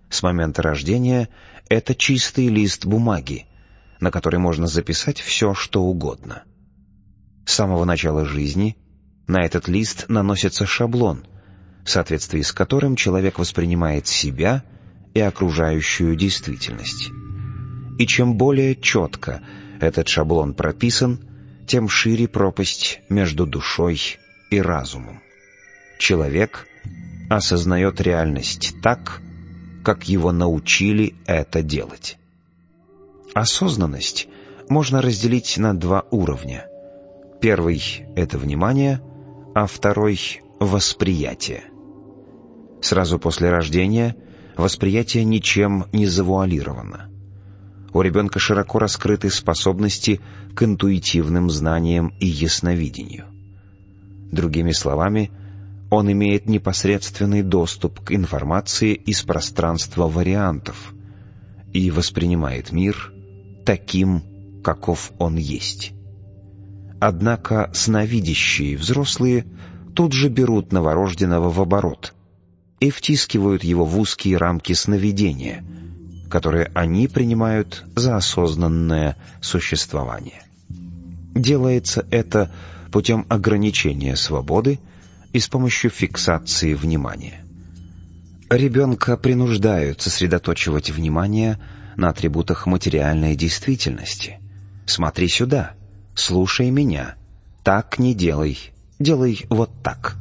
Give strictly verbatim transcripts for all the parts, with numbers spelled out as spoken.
С момента рождения это чистый лист бумаги, на который можно записать все, что угодно. С самого начала жизни на этот лист наносится шаблон, в соответствии с которым человек воспринимает себя и окружающую действительность. И чем более четко этот шаблон прописан, тем шире пропасть между душой и разумом. Человек осознает реальность так, как его научили это делать. Осознанность можно разделить на два уровня. Первый — это внимание, а второй — восприятие. Сразу после рождения восприятие ничем не завуалировано. У ребенка широко раскрыты способности к интуитивным знаниям и ясновидению. Другими словами, он имеет непосредственный доступ к информации из пространства вариантов и воспринимает мир таким, каков он есть. Однако сновидящие взрослые тут же берут новорожденного в оборот и втискивают его в узкие рамки сновидения, которые они принимают за осознанное существование. Делается это путем ограничения свободы и с помощью фиксации внимания. Ребенка принуждают сосредоточивать внимание на атрибутах материальной действительности. «Смотри сюда», «Слушай меня», «Так не делай», «Делай вот так».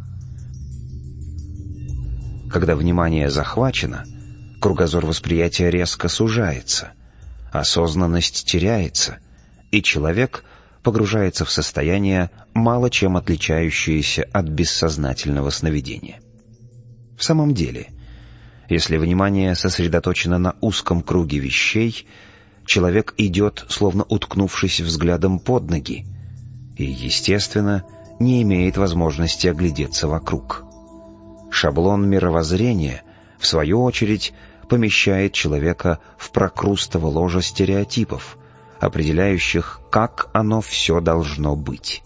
Когда внимание захвачено, кругозор восприятия резко сужается, осознанность теряется, и человек погружается в состояние, мало чем отличающееся от бессознательного сновидения. В самом деле, если внимание сосредоточено на узком круге вещей, человек идет, словно уткнувшись взглядом под ноги, и, естественно, не имеет возможности оглядеться вокруг. Шаблон мировоззрения, в свою очередь, помещает человека в прокрустово ложе стереотипов, определяющих, как оно все должно быть.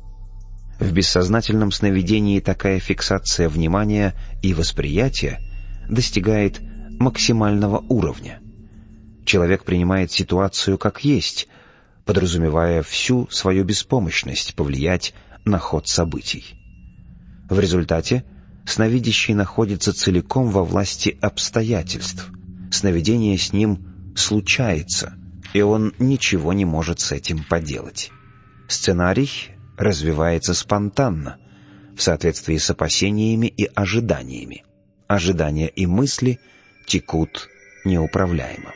В бессознательном сновидении такая фиксация внимания и восприятия достигает максимального уровня. Человек принимает ситуацию как есть, подразумевая всю свою беспомощность повлиять на ход событий. В результате сновидящий находится целиком во власти обстоятельств. Сновидение с ним случается, и он ничего не может с этим поделать. Сценарий развивается спонтанно, в соответствии с опасениями и ожиданиями. Ожидания и мысли текут неуправляемо.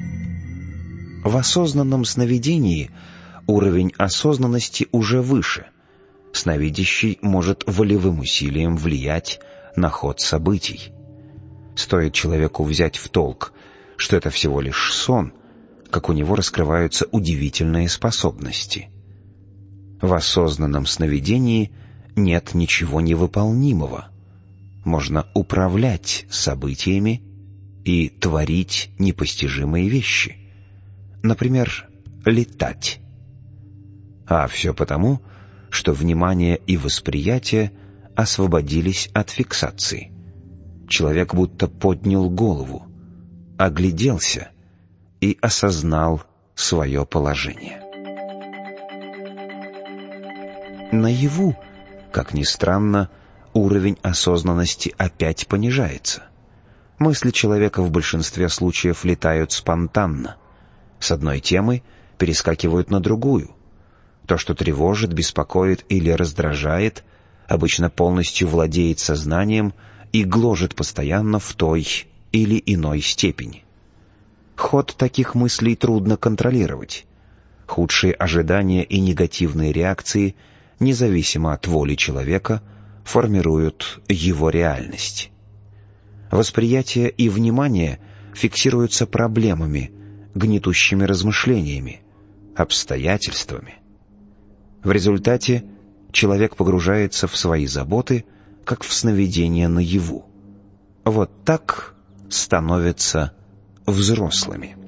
В осознанном сновидении уровень осознанности уже выше. Сновидящий может волевым усилием влиять на ход событий. Стоит человеку взять в толк, что это всего лишь сон, как у него раскрываются удивительные способности. В осознанном сновидении нет ничего невыполнимого. Можно управлять событиями и творить непостижимые вещи. Например, летать. А все потому, что внимание и восприятие освободились от фиксации. Человек будто поднял голову, огляделся и осознал свое положение. Наяву, как ни странно, уровень осознанности опять понижается. Мысли человека в большинстве случаев летают спонтанно. С одной темы перескакивают на другую. То, что тревожит, беспокоит или раздражает, обычно полностью владеет сознанием и гложет постоянно в той или иной степени. Ход таких мыслей трудно контролировать. Худшие ожидания и негативные реакции, независимо от воли человека, формируют его реальность. Восприятие и внимание фиксируются проблемами, гнетущими размышлениями, обстоятельствами. В результате человек погружается в свои заботы, как в сновидение наяву. Вот так становятся взрослыми.